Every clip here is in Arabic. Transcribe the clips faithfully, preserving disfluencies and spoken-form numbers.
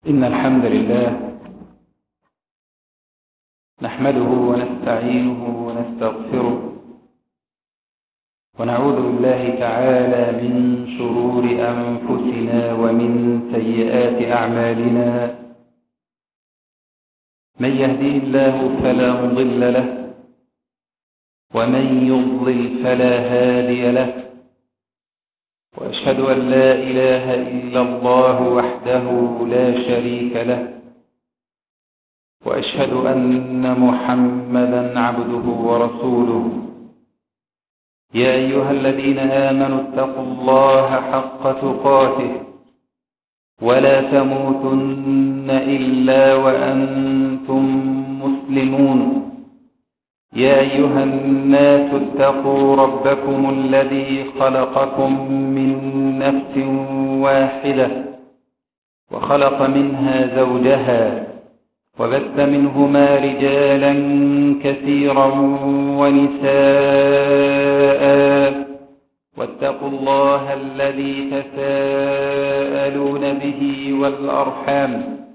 إن الحمد لله نحمده ونستعينه ونستغفره ونعوذ بالله تعالى من شرور أنفسنا ومن سيئات أعمالنا. من يهديه الله فلا مضل له ومن يضلل فلا هادي له، وأشهد أن لا إله إلا الله وحده لا شريك له، وأشهد أن محمدا عبده ورسوله. يا أيها الذين آمنوا اتقوا الله حق تقاته ولا تموتن إلا وأنتم مسلمون. يا أيها الناس اتقوا ربكم الذي خلقكم من نفس واحدة وخلق منها زوجها وبث منهما رجالا كثيرا ونساء، واتقوا الله الذي تساءلون به والأرحام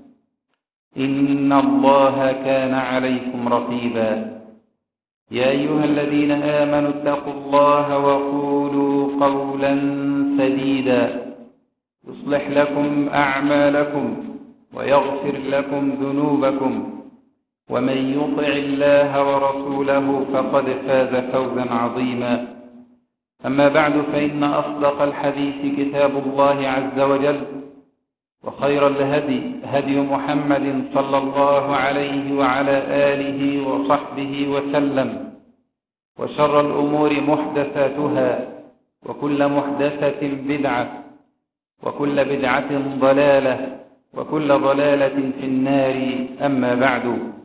إن الله كان عليكم رقيبا. يا أيها الذين آمنوا اتقوا الله وقولوا قولا سديدا يصلح لكم أعمالكم ويغفر لكم ذنوبكم، ومن يطع الله ورسوله فقد فاز فوزا عظيما. أما بعد، فإن أصدق الحديث كتاب الله عز وجل، وخير الهدي هدي محمد صلى الله عليه وعلى آله وصحبه وسلم، وشر الأمور محدثاتها، وكل محدثة بدعة، وكل بدعة ضلالة، وكل ضلالة في النار. أما بعد،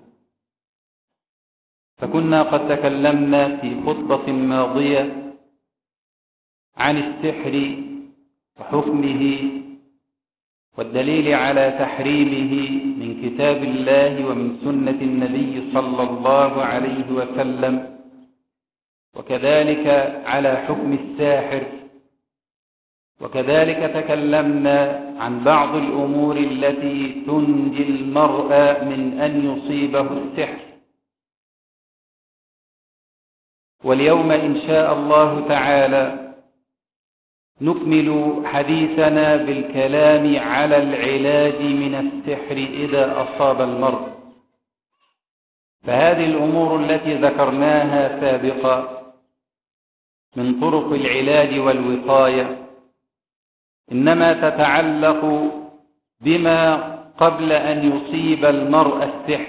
فكنا قد تكلمنا في خطبة ماضية عن السحر وحكمه والدليل على تحريمه من كتاب الله ومن سنة النبي صلى الله عليه وسلم، وكذلك على حكم الساحر. وكذلك تكلمنا عن بعض الأمور التي تنجي المرء من أن يصيبه السحر. واليوم إن شاء الله تعالى نكمل حديثنا بالكلام على العلاج من السحر إذا أصاب المرء. فهذه الأمور التي ذكرناها سابقا من طرق العلاج والوقاية إنما تتعلق بما قبل أن يصيب المرء السحر،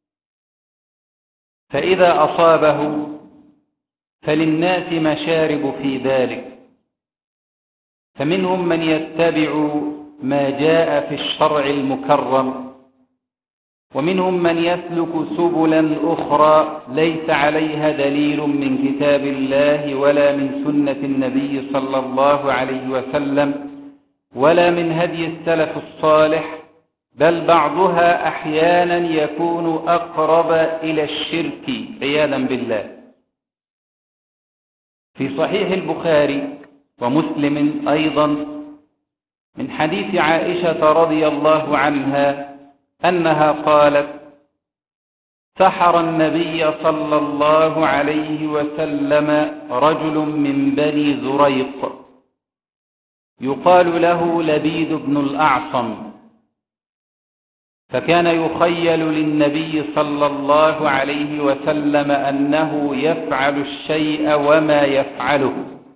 فإذا أصابه فللناس مشارب في ذلك، فمنهم من يتبع ما جاء في الشرع المكرم، ومنهم من يسلك سبلا أخرى ليس عليها دليل من كتاب الله ولا من سنة النبي صلى الله عليه وسلم ولا من هدي السلف الصالح، بل بعضها أحيانا يكون أقرب إلى الشرك عياذا بالله. في صحيح البخاري ومسلم أيضا من حديث عائشة رضي الله عنها أنها قالت: سحر النبي صلى الله عليه وسلم رجل من بني زريق يقال له لبيد بن الأعصم، فكان يخيل للنبي صلى الله عليه وسلم أنه يفعل الشيء وما يفعله.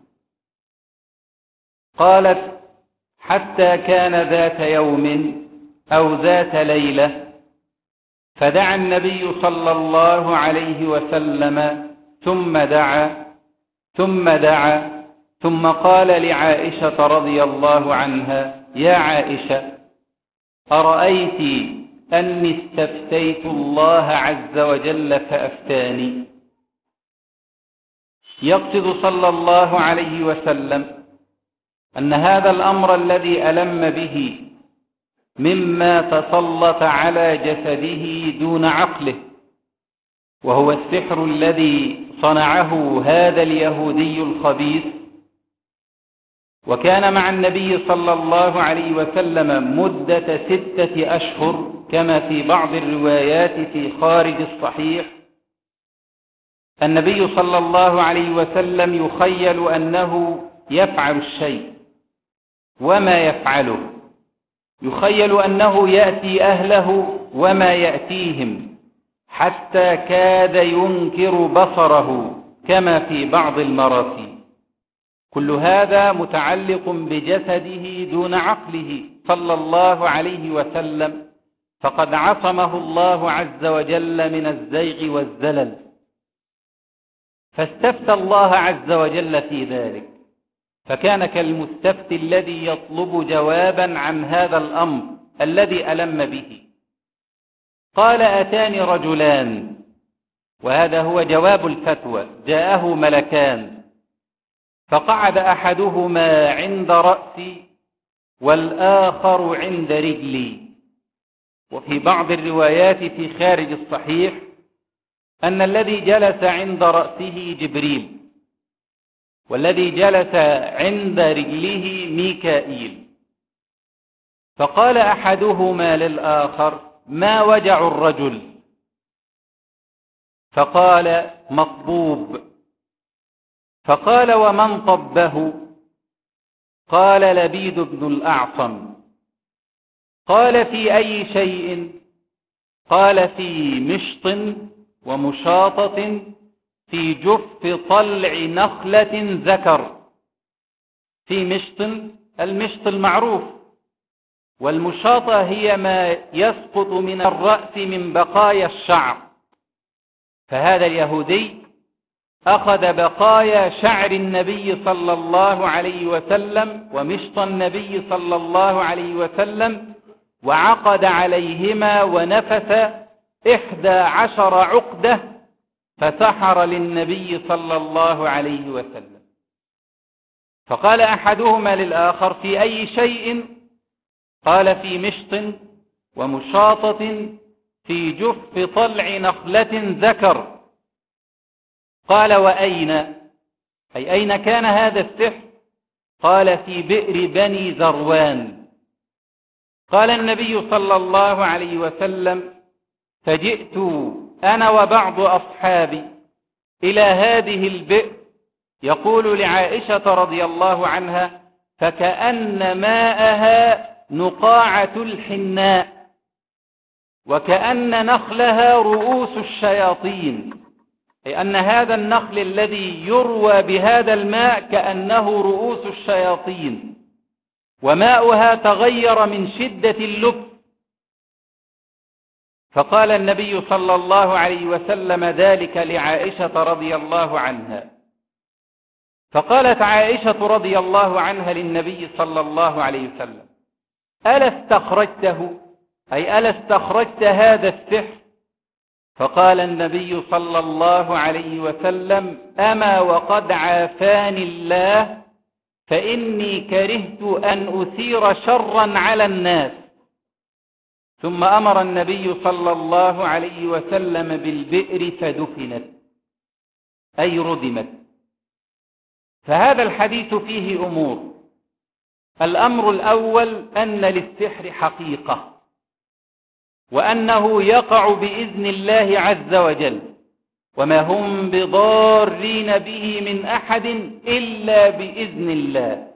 قالت: حتى كان ذات يوم أو ذات ليلة فدعا النبي صلى الله عليه وسلم ثم دعا ثم دعا ثم قال لعائشة رضي الله عنها: يا عائشة، أرأيت أني استفتيت الله عز وجل فأفتاني؟ يقصد صلى الله عليه وسلم أن هذا الأمر الذي ألم به مما تسلط على جسده دون عقله، وهو السحر الذي صنعه هذا اليهودي الخبيث، وكان مع النبي صلى الله عليه وسلم مدة ستة أشهر كما في بعض الروايات في خارج الصحيح. النبي صلى الله عليه وسلم يخيل أنه يفعل الشيء وما يفعله، يخيل أنه يأتي أهله وما يأتيهم، حتى كاد ينكر بصره كما في بعض المراسيل. كل هذا متعلق بجسده دون عقله صلى الله عليه وسلم، فقد عصمه الله عز وجل من الزيغ والزلل، فاستفتى الله عز وجل في ذلك، فكان كالمستفتي الذي يطلب جوابا عن هذا الأمر الذي ألم به. قال: أتاني رجلان، وهذا هو جواب الفتوى، جاءه ملكان، فقعد أحدهما عند رأسي والآخر عند رجلي. وفي بعض الروايات في خارج الصحيح أن الذي جلس عند رأسه جبريل، والذي جلس عند رجله ميكائيل. فقال أحدهما للآخر: ما وجع الرجل؟ فقال: مطبوب. فقال: ومن طبه؟ قال: لبيد بن الأعصم. قال: في أي شيء؟ قال: في مشط ومشاطة في جف طلع نخلة ذكر. في مشط، المشط المعروف، والمشاطة هي ما يسقط من الرأس من بقايا الشعر. فهذا اليهودي أخذ بقايا شعر النبي صلى الله عليه وسلم ومشط النبي صلى الله عليه وسلم وعقد عليهما ونفث إحدى عشر عقدة فسحر للنبي صلى الله عليه وسلم. فقال أحدهما للآخر: في أي شيء؟ قال: في مشط ومشاطة في جف طلع نخلة ذكر. قال: وأين؟ أي أين كان هذا السحر؟ قال: في بئر بني ذروان. قال النبي صلى الله عليه وسلم: فجئت أنا وبعض أصحابي إلى هذه البئر، يقول لعائشة رضي الله عنها: فكأن ماءها نقاعة الحناء، وكأن نخلها رؤوس الشياطين، أي أن هذا النخل الذي يروى بهذا الماء كأنه رؤوس الشياطين، وماؤها تغير من شدة اللبس. فقال النبي صلى الله عليه وسلم ذلك لعائشة رضي الله عنها. فقالت عائشة رضي الله عنها للنبي صلى الله عليه وسلم: ألا استخرجته؟ أي ألا استخرجت هذا السحر؟ فقال النبي صلى الله عليه وسلم: أما وقد عافاني الله، فإني كرهت أن أثير شرا على الناس. ثم أمر النبي صلى الله عليه وسلم بالبئر فدفنت، أي ردمت. فهذا الحديث فيه أمور. الأمر الأول أن للسحر حقيقة، وأنه يقع بإذن الله عز وجل، وما هم بضارين به من أحد إلا بإذن الله.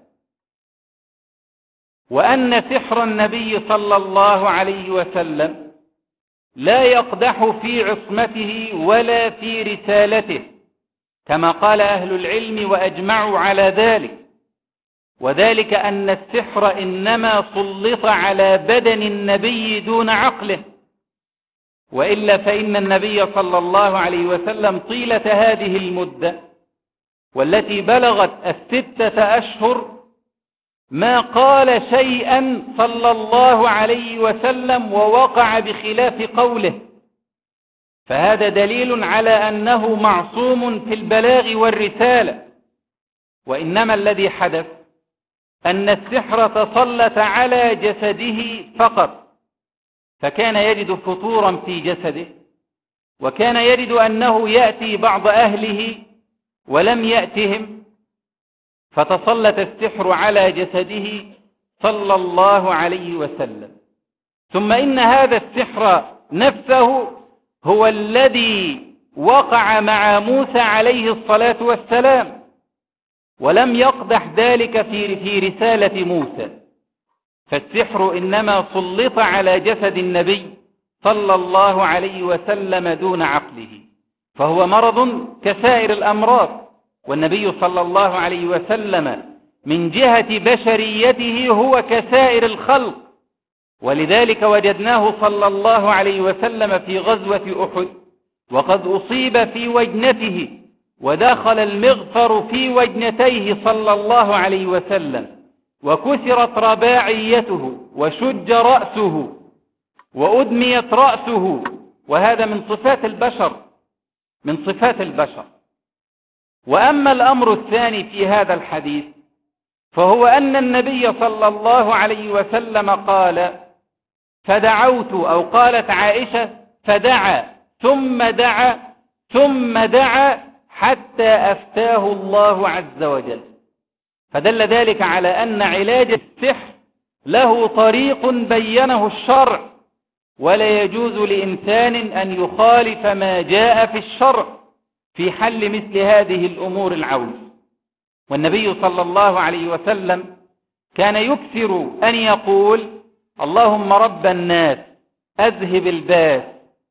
وأن سحر النبي صلى الله عليه وسلم لا يقدح في عصمته ولا في رسالته، كما قال أهل العلم وأجمعوا على ذلك، وذلك أن السحر إنما سلط على بدن النبي دون عقله، وإلا فإن النبي صلى الله عليه وسلم طيلة هذه المدة والتي بلغت الستة أشهر ما قال شيئا صلى الله عليه وسلم ووقع بخلاف قوله، فهذا دليل على أنه معصوم في البلاغ والرسالة. وإنما الذي حدث أن السحر تسلط على جسده فقط، فكان يجد فتورا في جسده، وكان يجد أنه يأتي بعض أهله ولم يأتهم، فتسلط السحر على جسده صلى الله عليه وسلم. ثم إن هذا السحر نفسه هو الذي وقع مع موسى عليه الصلاة والسلام، ولم يقدح ذلك في في رسالة موسى، فالسحر إنما سلط على جسد النبي صلى الله عليه وسلم دون عقله، فهو مرض كسائر الأمراض، والنبي صلى الله عليه وسلم من جهة بشريته هو كسائر الخلق، ولذلك وجدناه صلى الله عليه وسلم في غزوة أحد وقد أصيب في وجنته، ودخل المغفر في وجنتيه صلى الله عليه وسلم، وكسرت رباعيته وشج رأسه وأدميت رأسه، وهذا من صفات البشر من صفات البشر. وأما الأمر الثاني في هذا الحديث فهو أن النبي صلى الله عليه وسلم قال: فدعوت، أو قالت عائشة: فدعا ثم دعا ثم دعا حتى أفتاه الله عز وجل. فدل ذلك على أن علاج السحر له طريق بينه الشرع، ولا يجوز لإنسان أن يخالف ما جاء في الشرع في حل مثل هذه الأمور العوز. والنبي صلى الله عليه وسلم كان يكثر أن يقول: اللهم رب الناس أذهب الباس،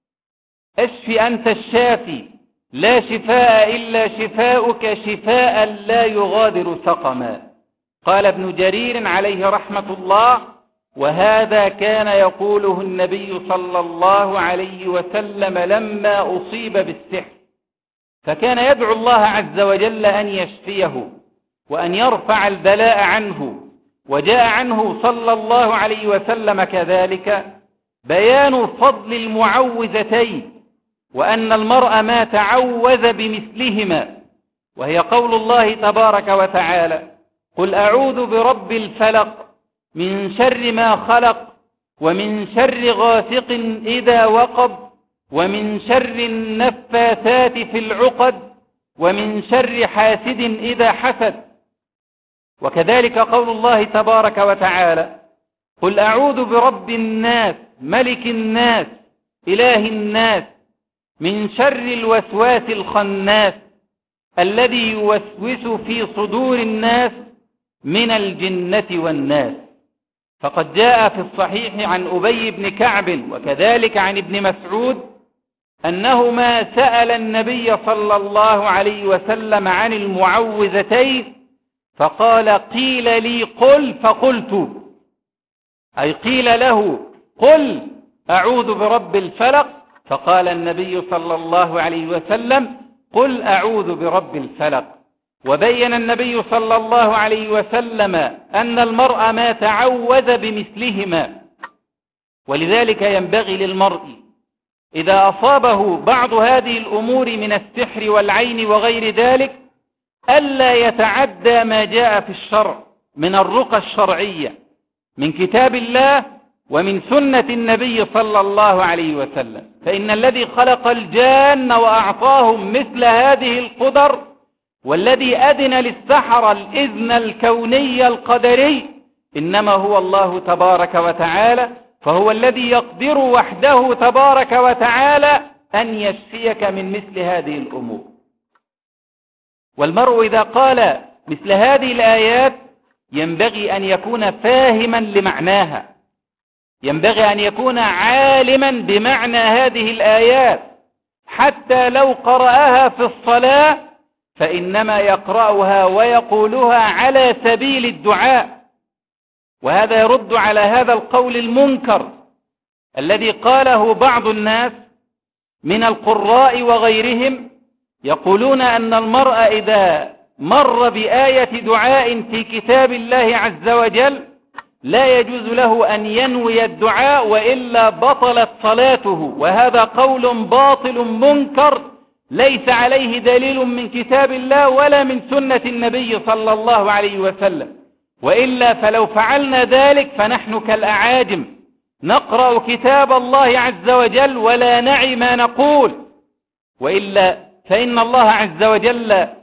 اشف أنت الشافي، لا شفاء إلا شفاؤك شفاء لا يغادر سقما. قال ابن جرير عليه رحمة الله: وهذا كان يقوله النبي صلى الله عليه وسلم لما أصيب بالسحر، فكان يدعو الله عز وجل أن يشفيه وأن يرفع البلاء عنه. وجاء عنه صلى الله عليه وسلم كذلك بيان فضل المعوذتين، وأن المرء ما تعوذ بمثلهما، وهي قول الله تبارك وتعالى: قل أعوذ برب الفلق من شر ما خلق، ومن شر غاسق إذا وقب، ومن شر النفاثات في العقد، ومن شر حاسد إذا حسد. وكذلك قول الله تبارك وتعالى: قل أعوذ برب الناس ملك الناس إله الناس من شر الوسواس الخناس الذي يوسوس في صدور الناس من الجنة والناس. فقد جاء في الصحيح عن أبي بن كعب وكذلك عن ابن مسعود أنهما سأل النبي صلى الله عليه وسلم عن المعوذتين، فقال: قيل لي قل فقلت، أي قيل له: قل أعوذ برب الفلق، فقال النبي صلى الله عليه وسلم: قل أعوذ برب الفلق. وبين النبي صلى الله عليه وسلم أن المرء ما تعوذ بمثلهما، ولذلك ينبغي للمرء إذا أصابه بعض هذه الأمور من السحر والعين وغير ذلك ألا يتعدى ما جاء في الشرع من الرقى الشرعية من كتاب الله ومن سنة النبي صلى الله عليه وسلم، فإن الذي خلق الجان وأعطاهم مثل هذه القدر، والذي أذن للسحر الإذن الكوني القدري، إنما هو الله تبارك وتعالى، فهو الذي يقدر وحده تبارك وتعالى أن يشفيك من مثل هذه الأمور. والمرء إذا قال مثل هذه الآيات ينبغي أن يكون فاهما لمعناها، ينبغي أن يكون عالما بمعنى هذه الآيات، حتى لو قرأها في الصلاة فإنما يقرأها ويقولها على سبيل الدعاء. وهذا يرد على هذا القول المنكر الذي قاله بعض الناس من القراء وغيرهم، يقولون أن المرء إذا مر بآية دعاء في كتاب الله عز وجل لا يجوز له أن ينوي الدعاء وإلا بطلت صلاته، وهذا قول باطل منكر ليس عليه دليل من كتاب الله ولا من سنة النبي صلى الله عليه وسلم، وإلا فلو فعلنا ذلك فنحن كالأعاجم نقرأ كتاب الله عز وجل ولا نعي ما نقول، وإلا فإن الله عز وجل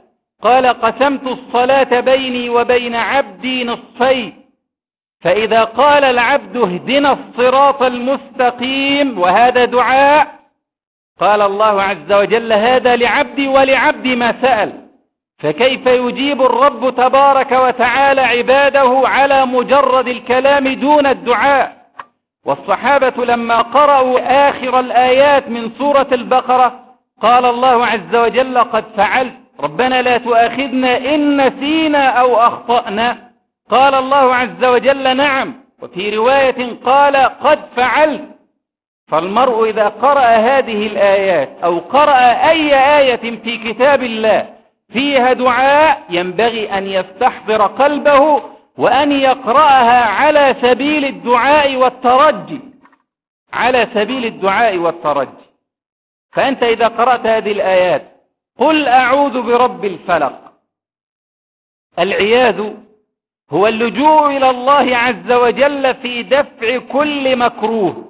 قال قسمت الصلاة بيني وبين عبدي نصفين، فإذا قال العبد اهدنا الصراط المستقيم وهذا دعاء، قال الله عز وجل هذا لعبدي ولعبدي ما سأل. فكيف يجيب الرب تبارك وتعالى عباده على مجرد الكلام دون الدعاء؟ والصحابة لما قرأوا آخر الآيات من سورة البقرة قال الله عز وجل قد فعلت، ربنا لا تؤاخذنا إن نسينا أو أخطأنا، قال الله عز وجل نعم، وفي رواية قال قد فعلت. فالمرء إذا قرأ هذه الآيات أو قرأ أي آية في كتاب الله فيها دعاء ينبغي أن يستحضر قلبه وأن يقرأها على سبيل الدعاء والترجي، على سبيل الدعاء والترجي. فأنت إذا قرأت هذه الآيات قل أعوذ برب الفلق، العياذ هو اللجوء إلى الله عز وجل في دفع كل مكروه،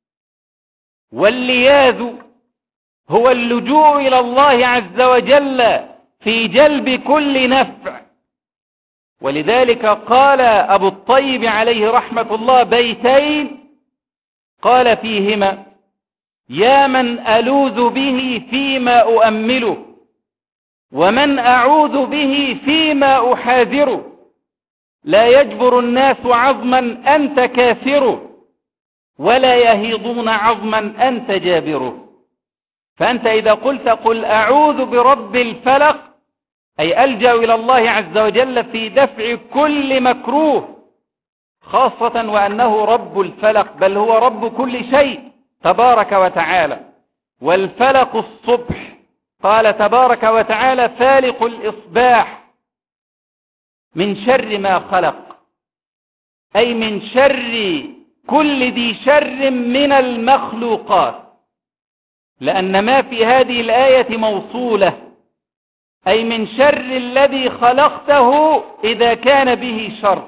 واللياذ هو اللجوء إلى الله عز وجل في جلب كل نفع. ولذلك قال أبو الطيب عليه رحمة الله بيتين قال فيهما يا من ألوذ به فيما أؤمله، ومن أعوذ به فيما أحاذره، لا يجبر الناس عظما أنت كاسره، ولا يهيضون عظما أنت جابره. فأنت إذا قلت قل أعوذ برب الفلق أي ألجأ إلى الله عز وجل في دفع كل مكروه، خاصة وأنه رب الفلق، بل هو رب كل شيء تبارك وتعالى. والفلق الصبح، قال تبارك وتعالى فالق الإصباح، من شر ما خلق، أي من شر كل ذي شر من المخلوقات، لأن ما في هذه الآية موصولة، أي من شر الذي خلقته إذا كان به شر.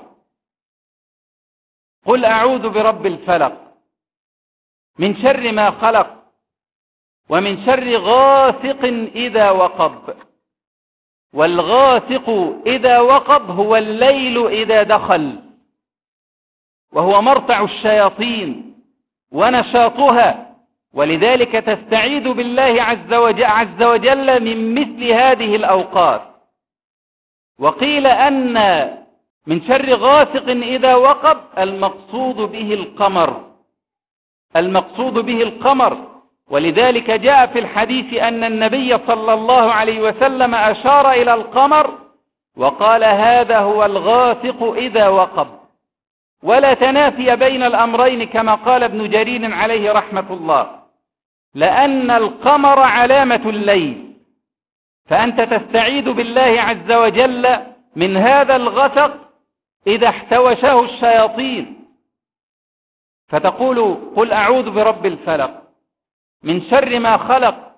قل أعوذ برب الفلق من شر ما خلق، ومن شر غاسق إذا وقب، والغاسق إذا وقب هو الليل إذا دخل، وهو مرتع الشياطين ونشاطها، ولذلك تستعيذ بالله عز وجل, عز وجل من مثل هذه الأوقات. وقيل أن من شر غاسق إذا وقب المقصود به القمر، المقصود به القمر، ولذلك جاء في الحديث أن النبي صلى الله عليه وسلم أشار إلى القمر وقال هذا هو الغاسق إذا وقب، ولا تنافي بين الأمرين كما قال ابن جرير عليه رحمة الله، لأن القمر علامة الليل، فأنت تستعيذ بالله عز وجل من هذا الغسق إذا احتوشه الشياطين، فتقول قل أعوذ برب الفلق من شر ما خلق،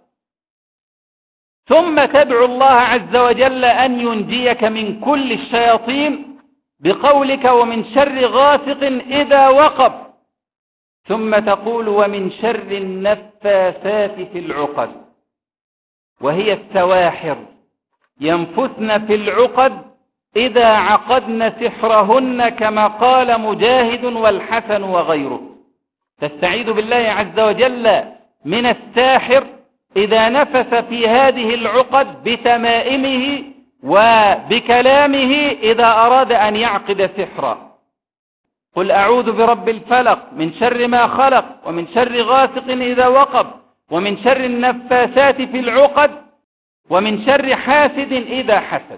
ثم تدعو الله عز وجل أن ينجيك من كل الشياطين بقولك ومن شر غاسق إذا وقب، ثم تقول ومن شر النفاثات في العقد، وهي السواحر ينفثن في العقد إذا عقدن سحرهن كما قال مجاهد والحسن وغيره. تستعيذ بالله عز وجل من الساحر إذا نفث في هذه العقد بتمائمه وبكلامه إذا أراد أن يعقد سحرا. قل أعوذ برب الفلق من شر ما خلق، ومن شر غاسق إذا وقب، ومن شر النفاثات في العقد، ومن شر حاسد إذا حسد.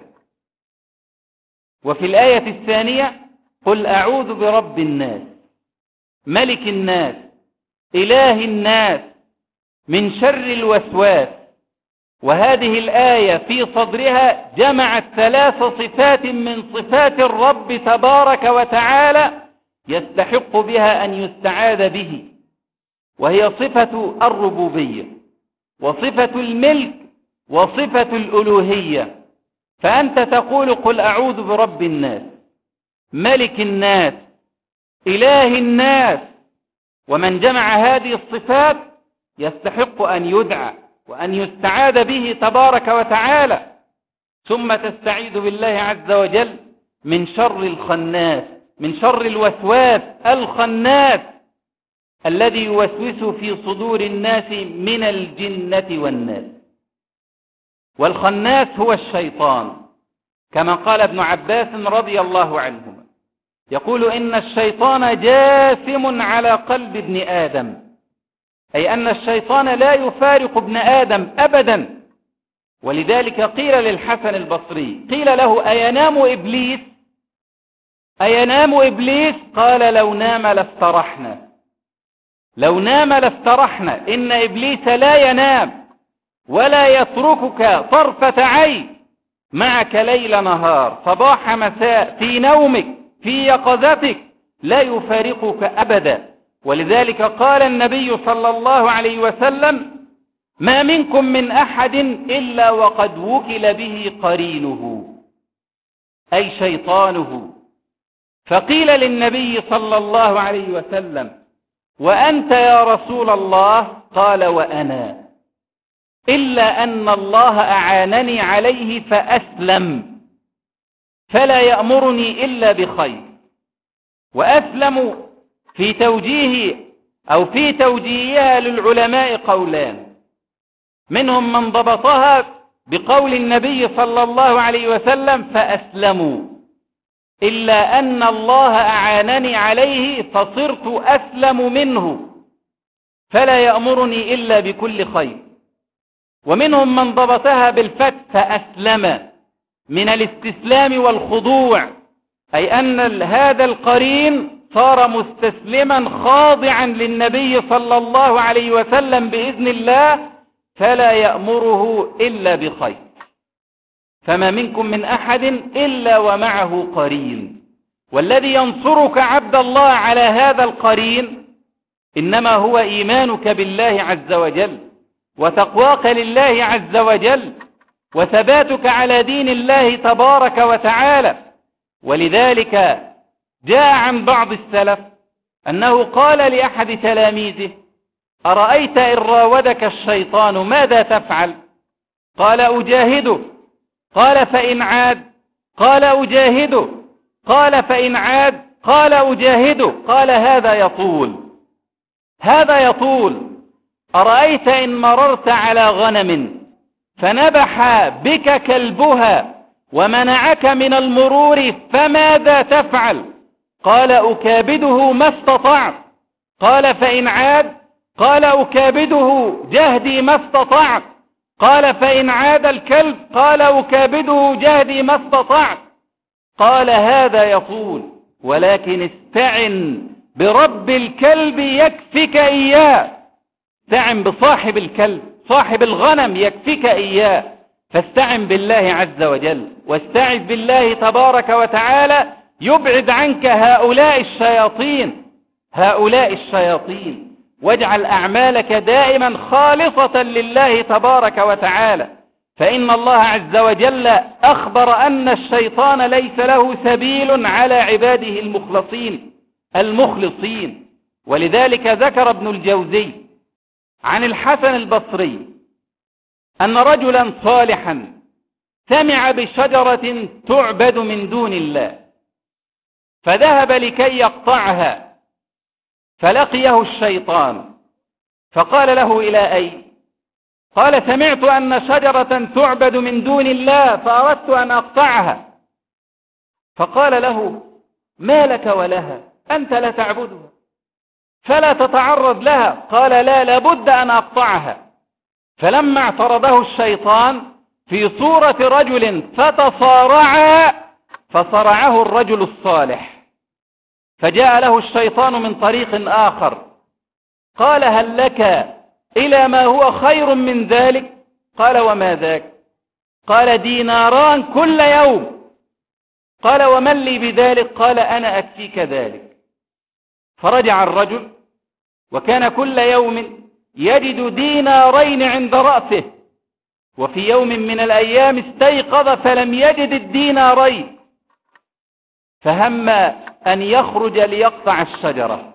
وفي الآية الثانية قل أعوذ برب الناس ملك الناس إله الناس من شر الوسواس. وهذه الآية في صدرها جمعت ثلاث صفات من صفات الرب تبارك وتعالى يستحق بها أن يستعاذ به، وهي صفة الربوبية وصفة الملك وصفة الألوهية. فأنت تقول قل أعوذ برب الناس ملك الناس إله الناس، ومن جمع هذه الصفات يستحق أن يدعى وأن يستعاذ به تبارك وتعالى. ثم تستعيذ بالله عز وجل من شر الخناس، من شر الوسواس الخناس الذي يوسوس في صدور الناس من الجنة والناس. والخناس هو الشيطان، كما قال ابن عباس رضي الله عنهما، يقول إن الشيطان جاثم على قلب ابن آدم، أي أن الشيطان لا يفارق ابن آدم أبدا. ولذلك قيل للحسن البصري، قيل له أينام إبليس؟ أينام إبليس؟ قال لو نام لاسترحنا، لو نام لاسترحنا. إن إبليس لا ينام ولا يتركك طرفة عين، معك ليل نهار صباح مساء، في نومك في يقظتك، لا يفارقك أبدا. ولذلك قال النبي صلى الله عليه وسلم: ما منكم من أحد إلا وقد وكل به قرينه، أي شيطانه. فقيل للنبي صلى الله عليه وسلم: وأنت يا رسول الله؟ قال: وأنا، إلا أن الله أعانني عليه فأسلم، فلا يأمرني إلا بخير. وأسلم في توجيه أو في توجيهها للعلماء قولان، منهم من ضبطها بقول النبي صلى الله عليه وسلم: فأسلموا، إلا أن الله أعانني عليه فصرت أسلم منه، فلا يأمرني إلا بكل خير. ومنهم من ضبطها بالفتح: فأسلم، من الاستسلام والخضوع، أي أن هذا القرين صار مستسلما خاضعا للنبي صلى الله عليه وسلم بإذن الله، فلا يأمره إلا بخير. فما منكم من أحد إلا ومعه قرين. والذي ينصرك عبد الله على هذا القرين إنما هو إيمانك بالله عز وجل، وتقواك لله عز وجل، وثباتك على دين الله تبارك وتعالى. ولذلك جاء عن بعض السلف أنه قال لأحد تلاميذه: أرأيت إن راودك الشيطان ماذا تفعل؟ قال: أجاهده. قال: فإن عاد؟ قال: أجاهده. قال: فإن عاد؟ قال: أجاهده. قال: هذا يطول، هذا يطول. أرأيت إن مررت على غنم فنبح بك كلبها ومنعك من المرور فماذا تفعل؟ قال: أكابده ما استطعت. قال: فإن عاد؟ قال: أكابده جهدي ما استطعت. قال: فإن عاد الكلب؟ قال: أكابده جهدي ما استطعت. قال: هذا يطول، ولكن استعن برب الكلب يكفك إياه. استعن بصاحب الكلب، صاحب الغنم يكفك إياه. فاستعن بالله عز وجل، واستعذ بالله تبارك وتعالى يبعد عنك هؤلاء الشياطين، هؤلاء الشياطين. واجعل أعمالك دائما خالصة لله تبارك وتعالى، فإن الله عز وجل أخبر أن الشيطان ليس له سبيل على عباده المخلصين المخلصين. ولذلك ذكر ابن الجوزي عن الحسن البصري أن رجلا صالحا سمع بشجرة تعبد من دون الله، فذهب لكي يقطعها، فلقيه الشيطان فقال له: إلى أين؟ قال: سمعت أن شجرة تعبد من دون الله فأردت أن أقطعها. فقال له: ما لك ولها؟ أنت لا تعبدها فلا تتعرض لها. قال: لا، لابد أن أقطعها. فلما اعترضه الشيطان في صورة رجل فتصارعا، فصرعه الرجل الصالح، فجاء له الشيطان من طريق آخر، قال: هل لك إلى ما هو خير من ذلك؟ قال: وما ذاك؟ قال: ديناران كل يوم. قال: ومن لي بذلك؟ قال: أنا أكفيك ذلك. فرجع الرجل وكان كل يوم يجد دينارين عند رأسه، وفي يوم من الأيام استيقظ فلم يجد الدينارين، فهم أن يخرج ليقطع الشجرة،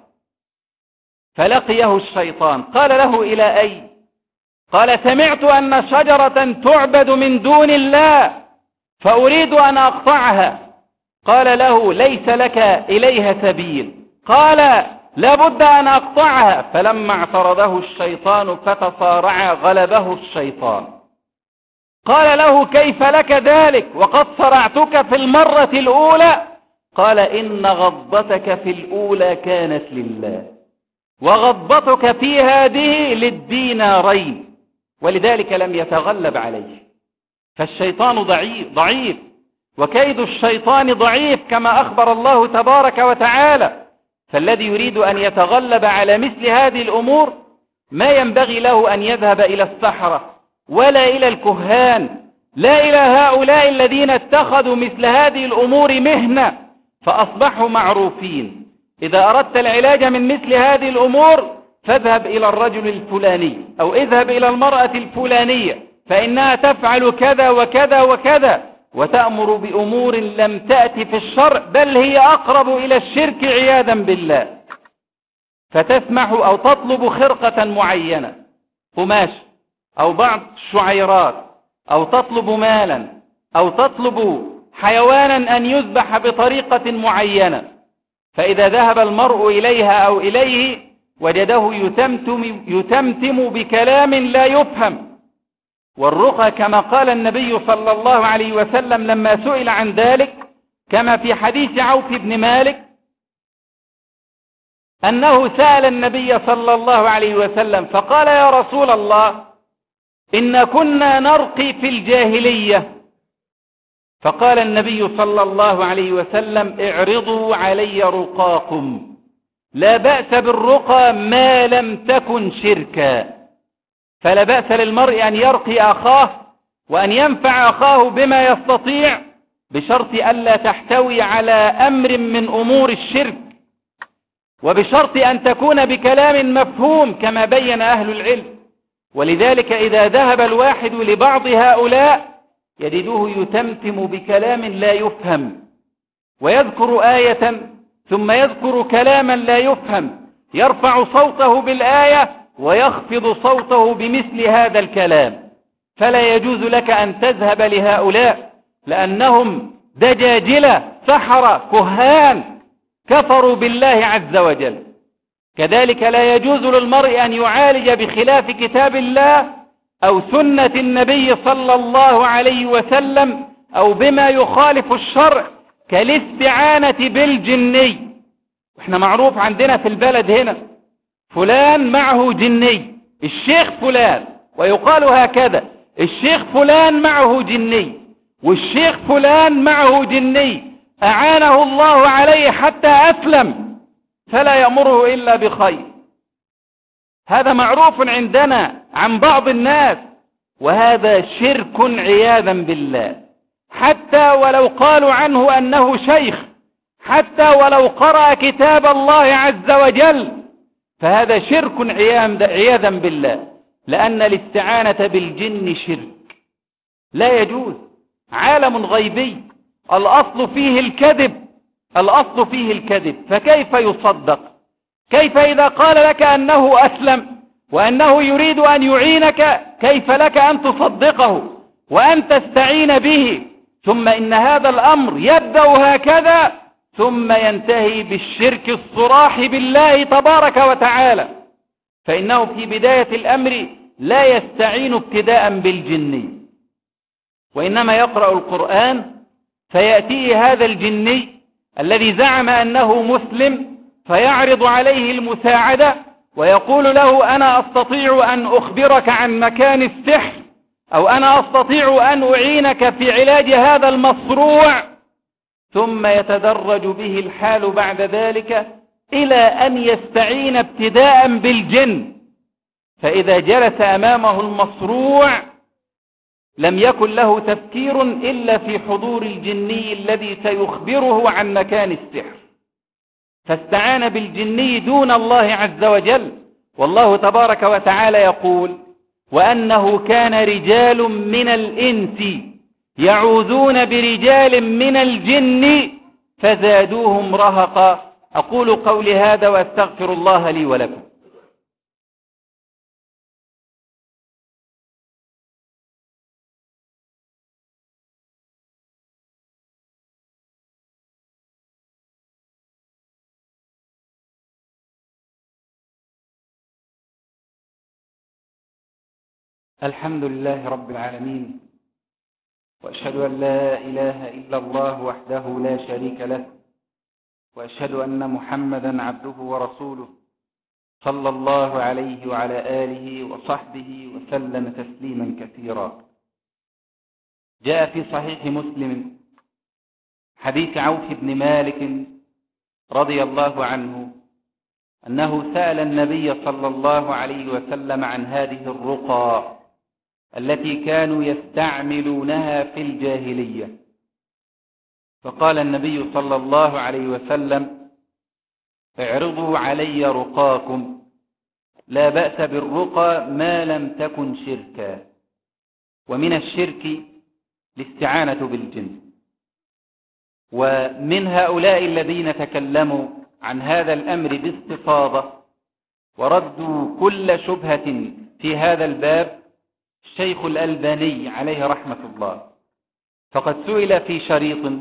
فلقيه الشيطان قال له: إلى أين؟ قال: سمعت أن شجرة تعبد من دون الله فأريد أن أقطعها. قال له ليس لك إليها سبيل. قال لابد أن أقطعها. فلما اعترضه الشيطان فتصارع غلبه الشيطان. قال له كيف لك ذلك وقد صرعتك في المرة الأولى؟ قال إن غضبتك في الأولى كانت لله وغضبتك في هذه للدينارين، ولذلك لم يتغلب عليه. فالشيطان ضعيف ضعيف وكيد الشيطان ضعيف كما أخبر الله تبارك وتعالى. فالذي يريد أن يتغلب على مثل هذه الأمور ما ينبغي له أن يذهب إلى السحرة ولا إلى الكهان، لا إلى هؤلاء الذين اتخذوا مثل هذه الأمور مهنة فأصبحوا معروفين. إذا أردت العلاج من مثل هذه الأمور فاذهب إلى الرجل الفلاني أو اذهب إلى المرأة الفلانية فإنها تفعل كذا وكذا وكذا، وتأمر بأمور لم تأتي في الشرع، بل هي أقرب إلى الشرك عياذا بالله. فتسمح أو تطلب خرقة معينة، قماش أو بعض الشعيرات، أو تطلب مالا، أو تطلب حيوانا أن يذبح بطريقة معينة. فإذا ذهب المرء إليها أو إليه وجده يتمتم, يتمتم بكلام لا يفهم. والرقى كما قال النبي صلى الله عليه وسلم لما سئل عن ذلك كما في حديث عوف بن مالك أنه سأل النبي صلى الله عليه وسلم فقال يا رسول الله إن كنا نرقي في الجاهلية. فقال النبي صلى الله عليه وسلم اعرضوا علي رقاكم، لا بأس بالرقى ما لم تكن شركا. فلا بأس للمرء أن يرقي أخاه وأن ينفع أخاه بما يستطيع بشرط ألا تحتوي على أمر من أمور الشرك، وبشرط أن تكون بكلام مفهوم كما بين أهل العلم. ولذلك إذا ذهب الواحد لبعض هؤلاء يجدوه يتمتم بكلام لا يفهم، ويذكر آية ثم يذكر كلاما لا يفهم، يرفع صوته بالآية ويخفض صوته بمثل هذا الكلام. فلا يجوز لك أن تذهب لهؤلاء لأنهم دجاجلة سحرة كهان كفروا بالله عز وجل. كذلك لا يجوز للمرء أن يعالج بخلاف كتاب الله أو سنة النبي صلى الله عليه وسلم أو بما يخالف الشرع كالاستعانة بالجني. احنا معروف عندنا في البلد هنا فلان معه جني، الشيخ فلان، ويقال هكذا الشيخ فلان معه جني والشيخ فلان معه جني أعانه الله عليه حتى أسلم فلا يأمره إلا بخير. هذا معروف عندنا عن بعض الناس، وهذا شرك عياذا بالله. حتى ولو قالوا عنه أنه شيخ، حتى ولو قرأ كتاب الله عز وجل، فهذا شرك عياذا بالله، لأن الاستعانة بالجن شرك لا يجوز. عالم غيبي الأصل فيه الكذب، الأصل فيه الكذب، فكيف يصدق؟ كيف إذا قال لك أنه أسلم وأنه يريد أن يعينك كيف لك أن تصدقه وأن تستعين به؟ ثم إن هذا الأمر يبدأ هكذا ثم ينتهي بالشرك الصراح بالله تبارك وتعالى. فإنه في بداية الأمر لا يستعين ابتداء بالجني، وإنما يقرأ القرآن فيأتيه هذا الجني الذي زعم أنه مسلم فيعرض عليه المساعدة ويقول له أنا أستطيع أن أخبرك عن مكان السحر، أو أنا أستطيع أن أعينك في علاج هذا المصروع. ثم يتدرج به الحال بعد ذلك إلى أن يستعين ابتداء بالجن. فإذا جلس أمامه المصروع لم يكن له تفكير إلا في حضور الجني الذي سيخبره عن مكان السحر، فاستعان بالجني دون الله عز وجل. والله تبارك وتعالى يقول وأنه كان رجال من الإنس يعوذون برجال من الجن فزادوهم رهقا. أقول قولي هذا وأستغفر الله لي ولكم. الحمد لله رب العالمين، وأشهد أن لا إله إلا الله وحده لا شريك له، وأشهد أن محمدا عبده ورسوله صلى الله عليه وعلى آله وصحبه وسلم تسليما كثيرا. جاء في صحيح مسلم حديث عوف بن مالك رضي الله عنه أنه سأل النبي صلى الله عليه وسلم عن هذه الرقى التي كانوا يستعملونها في الجاهلية، فقال النبي صلى الله عليه وسلم: اعرضوا علي رقاكم، لا بأس بالرقى ما لم تكن شركا. ومن الشرك الاستعانة بالجن. ومن هؤلاء الذين تكلموا عن هذا الأمر باستفاضة وردوا كل شبهة في هذا الباب الشيخ الألباني عليه رحمة الله، فقد سئل في شريط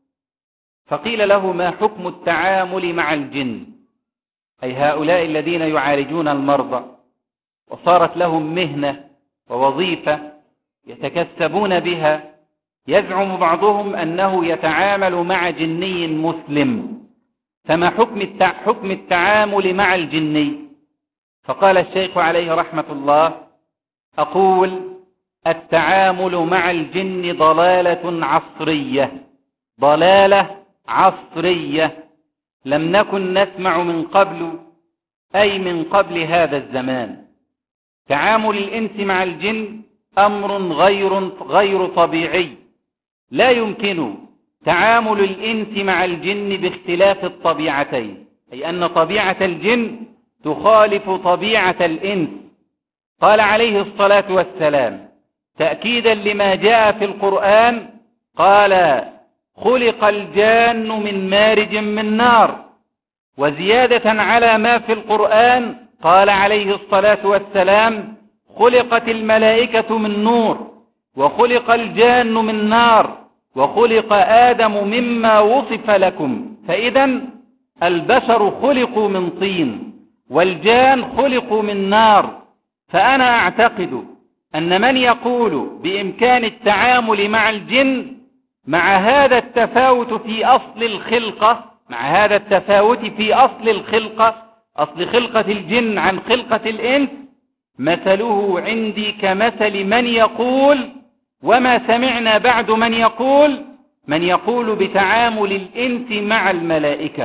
فقيل له: ما حكم التعامل مع الجن؟ أي هؤلاء الذين يعالجون المرضى وصارت لهم مهنة ووظيفة يتكسبون بها، يزعم بعضهم أنه يتعامل مع جني مسلم، فما حكم حكم التعامل مع الجني؟ فقال الشيخ عليه رحمة الله: أقول التعامل مع الجن ضلالة عصرية، ضلالة عصرية لم نكن نسمع من قبل، أي من قبل هذا الزمان. تعامل الإنس مع الجن أمر غير غير طبيعي، لا يمكن تعامل الإنس مع الجن باختلاف الطبيعتين، أي أن طبيعة الجن تخالف طبيعة الإنس. قال عليه الصلاة والسلام تأكيدا لما جاء في القرآن، قال: خلق الجان من مارج من نار. وزيادة على ما في القرآن قال عليه الصلاة والسلام: خلقت الملائكة من نور، وخلق الجان من نار، وخلق آدم مما وصف لكم. فإذا البشر خلقوا من طين والجان خلقوا من نار. فأنا أعتقد أن من يقول بإمكان التعامل مع الجن مع هذا التفاوت في أصل الخلقة مع هذا التفاوت في أصل الخلقة أصل خلقة الجن عن خلقة الإنس، مثله عندي كمثل من يقول، وما سمعنا بعد من يقول من يقول بتعامل الإنس مع الملائكة.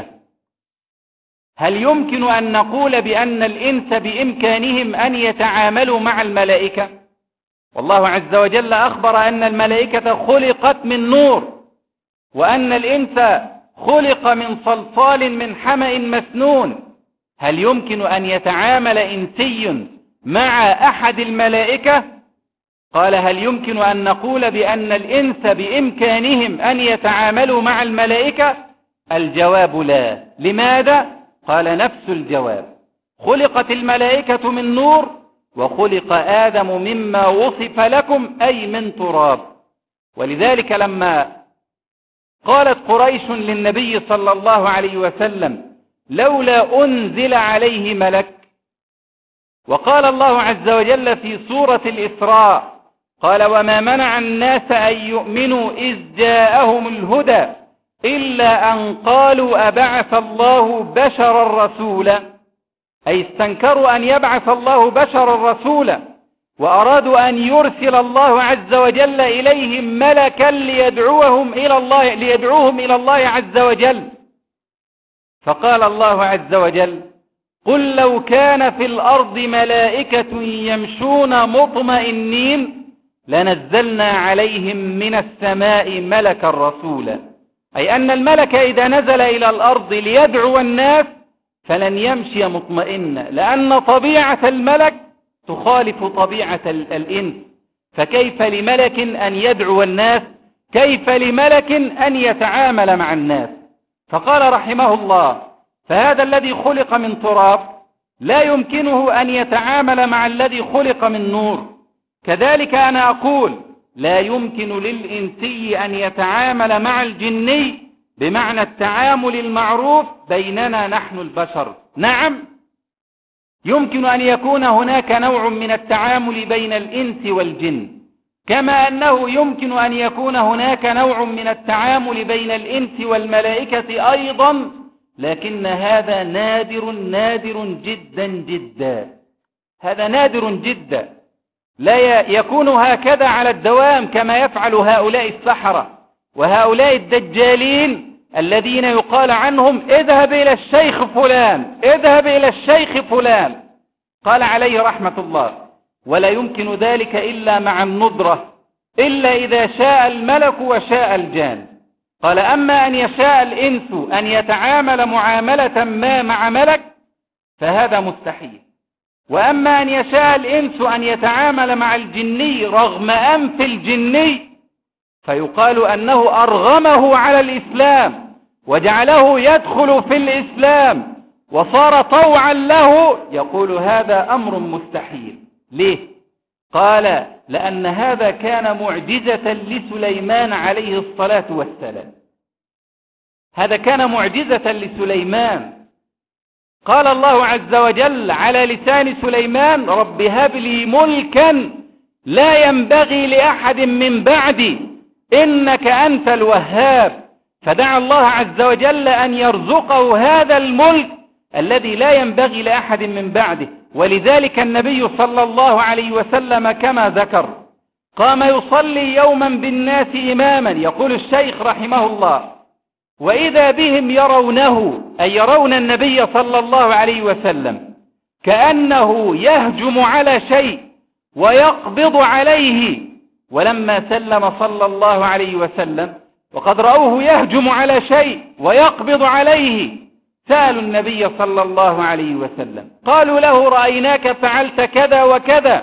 هل يمكن أن نقول بأن الإنس بإمكانهم أن يتعاملوا مع الملائكة؟ والله عز وجل أخبر أن الملائكة خلقت من نور، وأن الإنس خلق من صلصال من حمأ مسنون. هل يمكن أن يتعامل إنسي مع أحد الملائكة؟ قال: هل يمكن أن نقول بأن الإنس بإمكانهم أن يتعاملوا مع الملائكة؟ الجواب لا. لماذا؟ قال نفس الجواب: خلقت الملائكة من نور، وخلق آدم مما وصف لكم، أي من تراب. ولذلك لما قالت قريش للنبي صلى الله عليه وسلم: لولا أنزل عليه ملك، وقال الله عز وجل في سورة الإسراء قال: وما منع الناس أن يؤمنوا إذ جاءهم الهدى إلا أن قالوا أبعث الله بشرا رسولا. أي استنكروا أن يبعث الله بشرا رسولا، وأرادوا أن يرسل الله عز وجل إليهم ملكا ليدعوهم إلى الله ليدعوهم إلى الله عز وجل. فقال الله عز وجل: قل لو كان في الأرض ملائكة يمشون مطمئنين لنزلنا عليهم من السماء ملكا رسولا. أي أن الملك إذا نزل إلى الأرض ليدعو الناس فلن يمشي مطمئنا، لأن طبيعة الملك تخالف طبيعة الإنس. فكيف لملك أن يدعو الناس؟ كيف لملك أن يتعامل مع الناس؟ فقال رحمه الله: فهذا الذي خلق من تراب لا يمكنه أن يتعامل مع الذي خلق من نور. كذلك أنا أقول لا يمكن للإنسي أن يتعامل مع الجني بمعنى التعامل المعروف بيننا نحن البشر. نعم يمكن أن يكون هناك نوع من التعامل بين الإنس والجن، كما أنه يمكن أن يكون هناك نوع من التعامل بين الإنس والملائكة أيضا، لكن هذا نادر نادر جدا جدا، هذا نادر جدا، لا يكون هكذا على الدوام كما يفعل هؤلاء السحرة وهؤلاء الدجالين الذين يقال عنهم اذهب إلى الشيخ فلان، اذهب إلى الشيخ فلان. قال عليه رحمة الله: ولا يمكن ذلك إلا مع الندرة، إلا إذا شاء الملك وشاء الجان. قال: أما أن يشاء الإنس أن يتعامل معاملة ما مع ملك فهذا مستحيل، وأما أن يشاء الإنس أن يتعامل مع الجني رغم أنف الجني فيقال أنه أرغمه على الإسلام وجعله يدخل في الإسلام وصار طوعا له، يقول هذا أمر مستحيل. ليه؟ قال: لأن هذا كان معجزة لسليمان عليه الصلاة والسلام، هذا كان معجزة لسليمان. قال الله عز وجل على لسان سليمان: رب هب لي ملكا لا ينبغي لأحد من بعدي إنك أنت الوهاب. فدعا الله عز وجل أن يرزقه هذا الملك الذي لا ينبغي لأحد من بعده. ولذلك النبي صلى الله عليه وسلم كما ذكر قام يصلي يوما بالناس إماما، يقول الشيخ رحمه الله: وإذا بهم يرونه، أي يرون النبي صلى الله عليه وسلم كأنه يهجم على شيء ويقبض عليه. ولما سلم صلى الله عليه وسلم وقد رأوه يهجم على شيء ويقبض عليه، سألوا النبي صلى الله عليه وسلم، قالوا له: رأيناك فعلت كذا وكذا.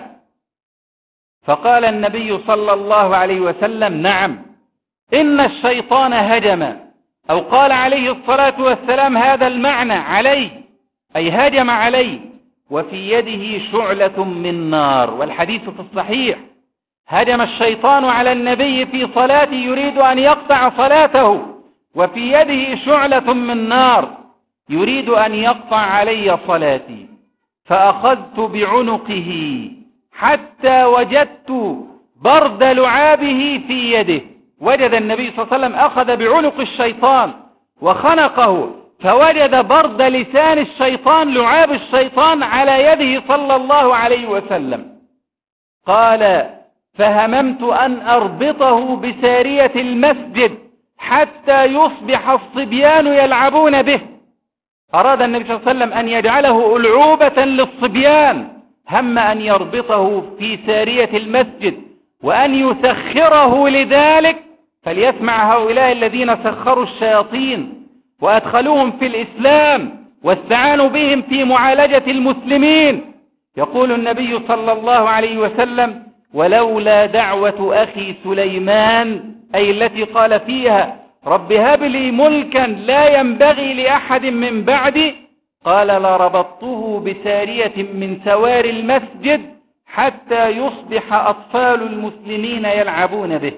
فقال النبي صلى الله عليه وسلم: نعم، إن الشيطان هجم، أو قال عليه الصلاة والسلام هذا المعنى علي، أي هجم علي، وفي يده شعلة من نار. والحديث في الصحيح: هجم الشيطان على النبي في صلاته يريد أن يقطع صلاته، وفي يده شعلة من نار يريد أن يقطع علي صلاتي، فأخذت بعنقه حتى وجدت برد لعابه في يده. وجد النبي صلى الله عليه وسلم أخذ بعنق الشيطان وخنقه، فوجد برد لسان الشيطان، لعاب الشيطان على يده صلى الله عليه وسلم. قال: فهممت أن أربطه بسارية المسجد حتى يصبح الصبيان يلعبون به. أراد النبي صلى الله عليه وسلم أن يجعله ألعوبة للصبيان، هم أن يربطه في سارية المسجد وأن يسخره لذلك. فليسمع هؤلاء الذين سخروا الشياطين وأدخلوهم في الإسلام واستعانوا بهم في معالجة المسلمين. يقول النبي صلى الله عليه وسلم: ولولا دعوة أخي سليمان، أي التي قال فيها رب هب لي ملكا لا ينبغي لأحد من بعدي، قال لربطته بسارية من سوار المسجد حتى يصبح أطفال المسلمين يلعبون به.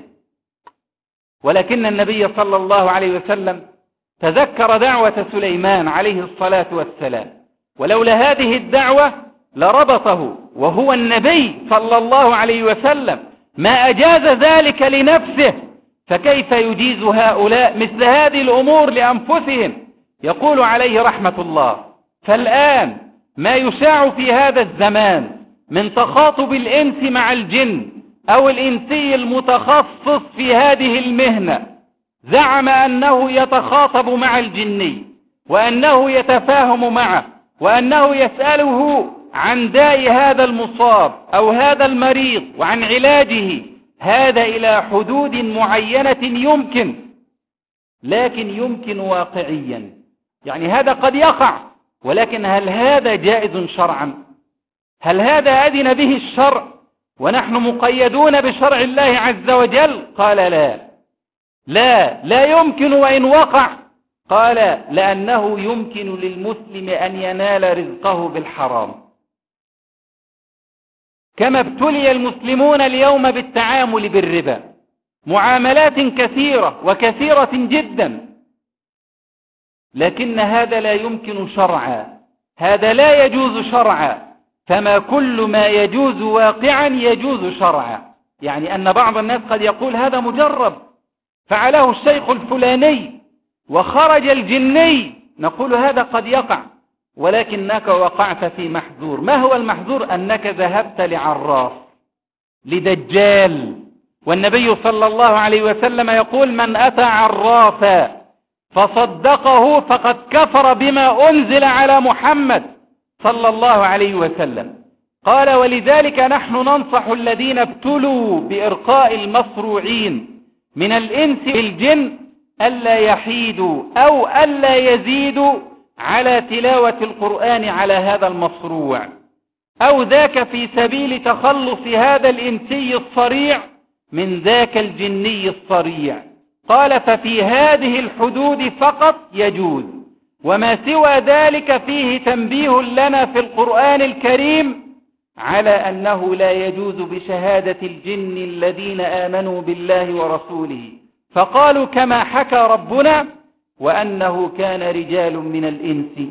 ولكن النبي صلى الله عليه وسلم تذكر دعوة سليمان عليه الصلاة والسلام، ولولا هذه الدعوة لربطه، وهو النبي صلى الله عليه وسلم ما أجاز ذلك لنفسه، فكيف يجيز هؤلاء مثل هذه الأمور لأنفسهم؟ يقول عليه رحمة الله: فالآن ما يشاع في هذا الزمان من تخاطب الإنس مع الجن أو الإنسي المتخصص في هذه المهنة زعم أنه يتخاطب مع الجني وأنه يتفاهم معه وأنه يسأله عن داء هذا المصاب أو هذا المريض وعن علاجه، هذا إلى حدود معينة يمكن، لكن يمكن واقعيا، يعني هذا قد يقع، ولكن هل هذا جائز شرعا؟ هل هذا أذن به الشرع ونحن مقيدون بشرع الله عز وجل؟ قال لا لا لا يمكن وإن وقع. قال: لأنه يمكن للمسلم أن ينال رزقه بالحرام، كما ابتلي المسلمون اليوم بالتعامل بالربا، معاملات كثيرة وكثيرة جدا، لكن هذا لا يمكن شرعا. هذا لا يجوز شرعا، فما كل ما يجوز واقعا يجوز شرعا. يعني أن بعض الناس قد يقول هذا مجرب فعله الشيخ الفلاني وخرج الجني، نقول هذا قد يقع، ولكنك وقعت في محذور. ما هو المحذور؟ أنك ذهبت لعراف، لدجال. والنبي صلى الله عليه وسلم يقول: من أتى عرافا فصدقه فقد كفر بما أنزل على محمد صلى الله عليه وسلم. قال: ولذلك نحن ننصح الذين ابتلوا بإرقاء المصروعين من الإنس والجن ألا يحيدوا أو ألا يزيدوا على تلاوة القرآن على هذا المصروع، أو ذاك في سبيل تخلص هذا الإنسي الصريع من ذاك الجني الصريع. قال: ففي هذه الحدود فقط يجوز، وما سوى ذلك فيه تنبيه لنا في القرآن الكريم على أنه لا يجوز بشهادة الجن الذين آمنوا بالله ورسوله. فقالوا كما حكى ربنا: وأنه كان رجال من الإنس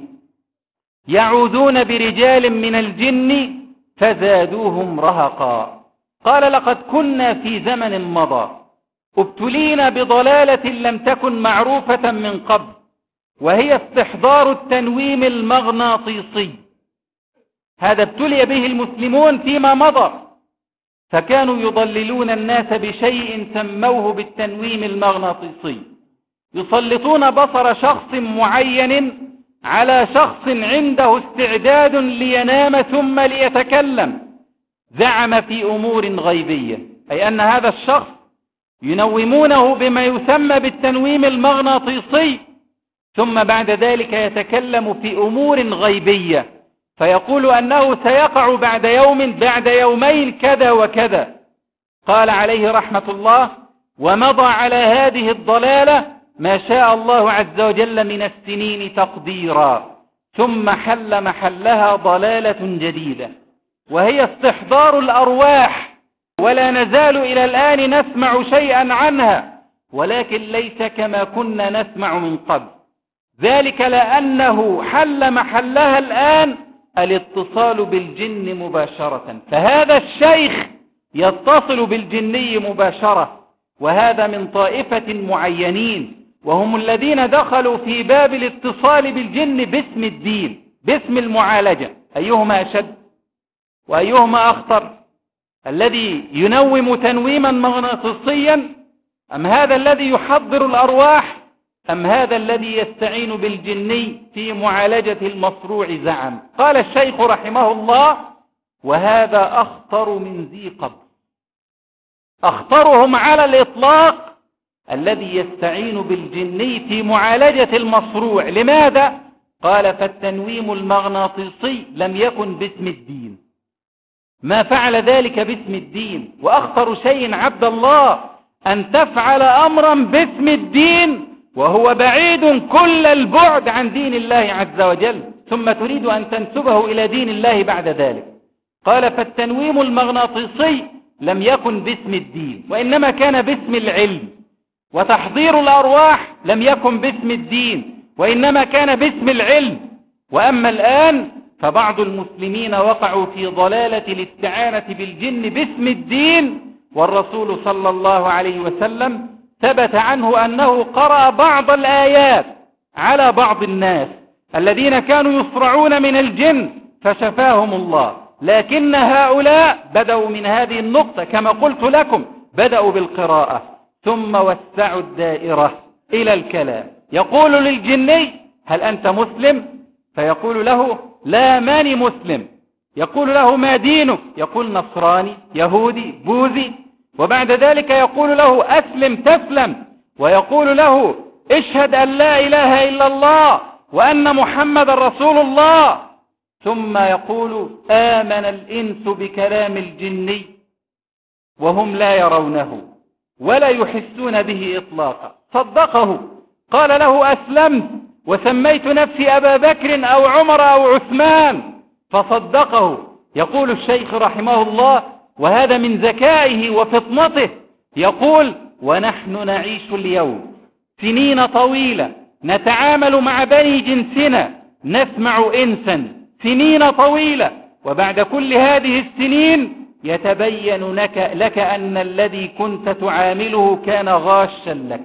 يعوذون برجال من الجن فزادوهم رهقا. قال: لقد كنا في زمن مضى ابتلينا بضلالة لم تكن معروفة من قبل، وهي استحضار التنويم المغناطيسي. هذا ابتلي به المسلمون فيما مضى، فكانوا يضللون الناس بشيء سموه بالتنويم المغناطيسي. يسلطون بصر شخص معين على شخص عنده استعداد لينام ثم ليتكلم، زعم في أمور غيبية، أي أن هذا الشخص ينومونه بما يسمى بالتنويم المغناطيسي، ثم بعد ذلك يتكلم في أمور غيبية، فيقول أنه سيقع بعد يوم بعد يومين كذا وكذا. قال عليه رحمة الله: ومضى على هذه الضلالة ما شاء الله عز وجل من السنين تقديرا، ثم حل محلها ضلالة جديدة، وهي استحضار الأرواح، ولا نزال إلى الآن نسمع شيئا عنها، ولكن ليس كما كنا نسمع من قبل. ذلك لأنه حل محلها الآن الاتصال بالجن مباشرة، فهذا الشيخ يتصل بالجني مباشرة، وهذا من طائفة معينين، وهم الذين دخلوا في باب الاتصال بالجن باسم الدين، باسم المعالجة. أيهما أشد وأيهما أخطر؟ الذي ينوم تنويما مغناطيسيا، أم هذا الذي يحضر الأرواح، أم هذا الذي يستعين بالجني في معالجة المصروع؟ زعم. قال الشيخ رحمه الله: وهذا أخطر من ذي قبل. أخطرهم على الإطلاق الذي يستعين بالجني في معالجة المصروع. لماذا؟ قال: فالتنويم المغناطيسي لم يكن باسم الدين، ما فعل ذلك باسم الدين. وأخطر شيء عبد الله أن تفعل أمرا باسم الدين وهو بعيد كل البعد عن دين الله عز وجل، ثم تريد أن تنسبه إلى دين الله بعد ذلك. قال: فالتنويم المغناطيسي لم يكن باسم الدين، وإنما كان باسم العلم. وتحضير الأرواح لم يكن باسم الدين، وإنما كان باسم العلم. وأما الآن فبعض المسلمين وقعوا في ضلالة الاستعانة بالجن باسم الدين، والرسول صلى الله عليه وسلم ثبت عنه أنه قرأ بعض الآيات على بعض الناس الذين كانوا يصرعون من الجن فشفاهم الله. لكن هؤلاء بدأوا من هذه النقطة كما قلت لكم، بدأوا بالقراءة ثم وسعوا الدائرة إلى الكلام. يقول للجني: هل أنت مسلم؟ فيقول له: لا، ماني مسلم. يقول له: ما دينك؟ يقول: نصراني، يهودي، بوذي. وبعد ذلك يقول له: أسلم تسلم. ويقول له: اشهد أن لا إله إلا الله وأن محمد رسول الله. ثم يقول: آمن الإنس بكلام الجني وهم لا يرونه ولا يحسون به إطلاقا. صدقه، قال له: أسلمت وسميت نفسي أبا بكر أو عمر أو عثمان، فصدقه. يقول الشيخ رحمه الله، وهذا من ذكائه وفطنته، يقول: ونحن نعيش اليوم سنين طويلة نتعامل مع بني جنسنا، نسمع إنسا سنين طويلة، وبعد كل هذه السنين يتبين لك, لك أن الذي كنت تعامله كان غاشا لك.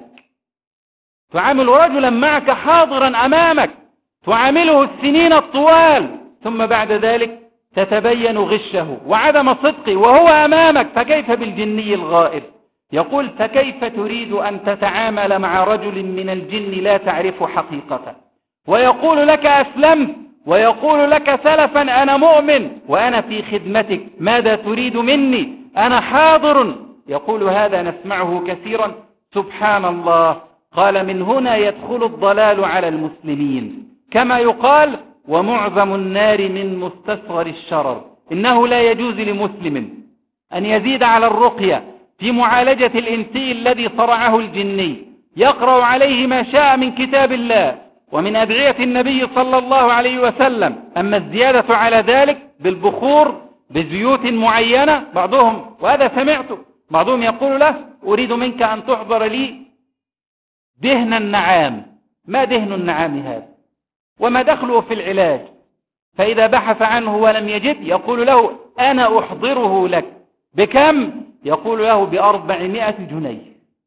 تعامل رجلا معك حاضرا أمامك، تعامله السنين الطوال، ثم بعد ذلك تتبين غشه وعدم صدقه وهو أمامك، فكيف بالجني الغائب؟ يقول فكيف تريد أن تتعامل مع رجل من الجن لا تعرف حقيقته، ويقول لك أسلمت، ويقول لك سلفا أنا مؤمن وأنا في خدمتك، ماذا تريد مني؟ أنا حاضر. يقول هذا نسمعه كثيرا. سبحان الله. قال من هنا يدخل الضلال على المسلمين، كما يقال ومعظم النار من مستصغر الشرر. إنه لا يجوز لمسلم أن يزيد على الرقية في معالجة الإنسي الذي صرعه الجني، يقرأ عليه ما شاء من كتاب الله ومن أدعية النبي صلى الله عليه وسلم. أما الزيادة على ذلك بالبخور بزيوت معينة، بعضهم وهذا سمعته بعضهم يقول له أريد منك أن تحضر لي دهن النعام. ما دهن النعام هذا؟ وما دخله في العلاج؟ فإذا بحث عنه ولم يجد يقول له أنا أحضره لك. بكم؟ يقول له بأربعمائة جنيه.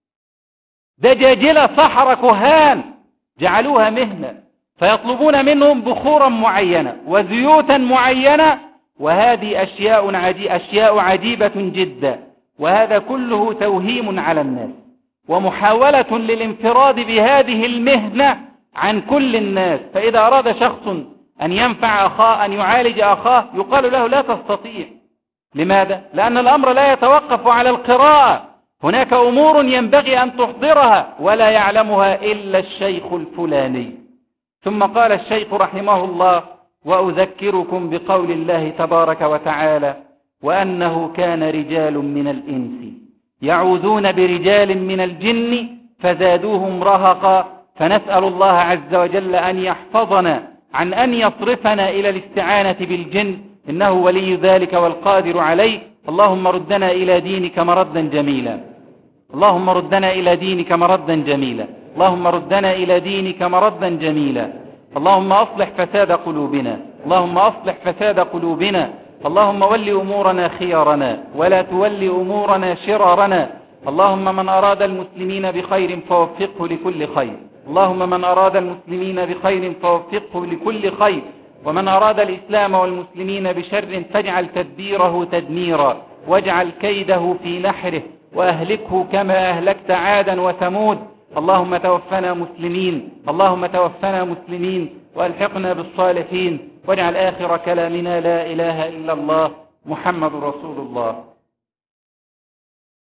دجاجلة صحر كهان جعلوها مهنة، فيطلبون منهم بخورا معينة وزيوتا معينة، وهذه أشياء, عجي أشياء عجيبة جدا. وهذا كله توهيم على الناس ومحاولة للانفراد بهذه المهنة عن كل الناس. فإذا أراد شخص أن ينفع أخاه، أن يعالج أخاه، يقال له لا تستطيع. لماذا؟ لأن الأمر لا يتوقف على القراءة، هناك أمور ينبغي أن تحضرها ولا يعلمها إلا الشيخ الفلاني. ثم قال الشيخ رحمه الله وأذكركم بقول الله تبارك وتعالى وأنه كان رجال من الإنس يعوذون برجال من الجن فزادوهم رهقا. فنسأل الله عز وجل أن يحفظنا عن أن يصرفنا إلى الاستعانة بالجن، إنه ولي ذلك والقادر عليه. اللهم ردنا إلى دينك مردا جميلا، اللهم ردنا إلى دينك مردا جميلا، اللهم ردنا إلى دينك مردا جميلا. اللهم أصلح فساد قلوبنا، اللهم أصلح فساد قلوبنا. اللهم ول أمورنا خيارنا ولا تول أمورنا شرارنا. اللهم من أراد المسلمين بخير فوفقه لكل خير، اللهم من أراد المسلمين بخير فوفقه لكل خير، ومن أراد الإسلام والمسلمين بشر فاجعل تدبيره تدميرا، واجعل كيده في نحره، وأهلكه كما أهلكت عادا وثمود. اللهم توفنا مسلمين، اللهم توفنا مسلمين وألحقنا بالصالحين، واجعل آخر كلامنا لا إله إلا الله محمد رسول الله.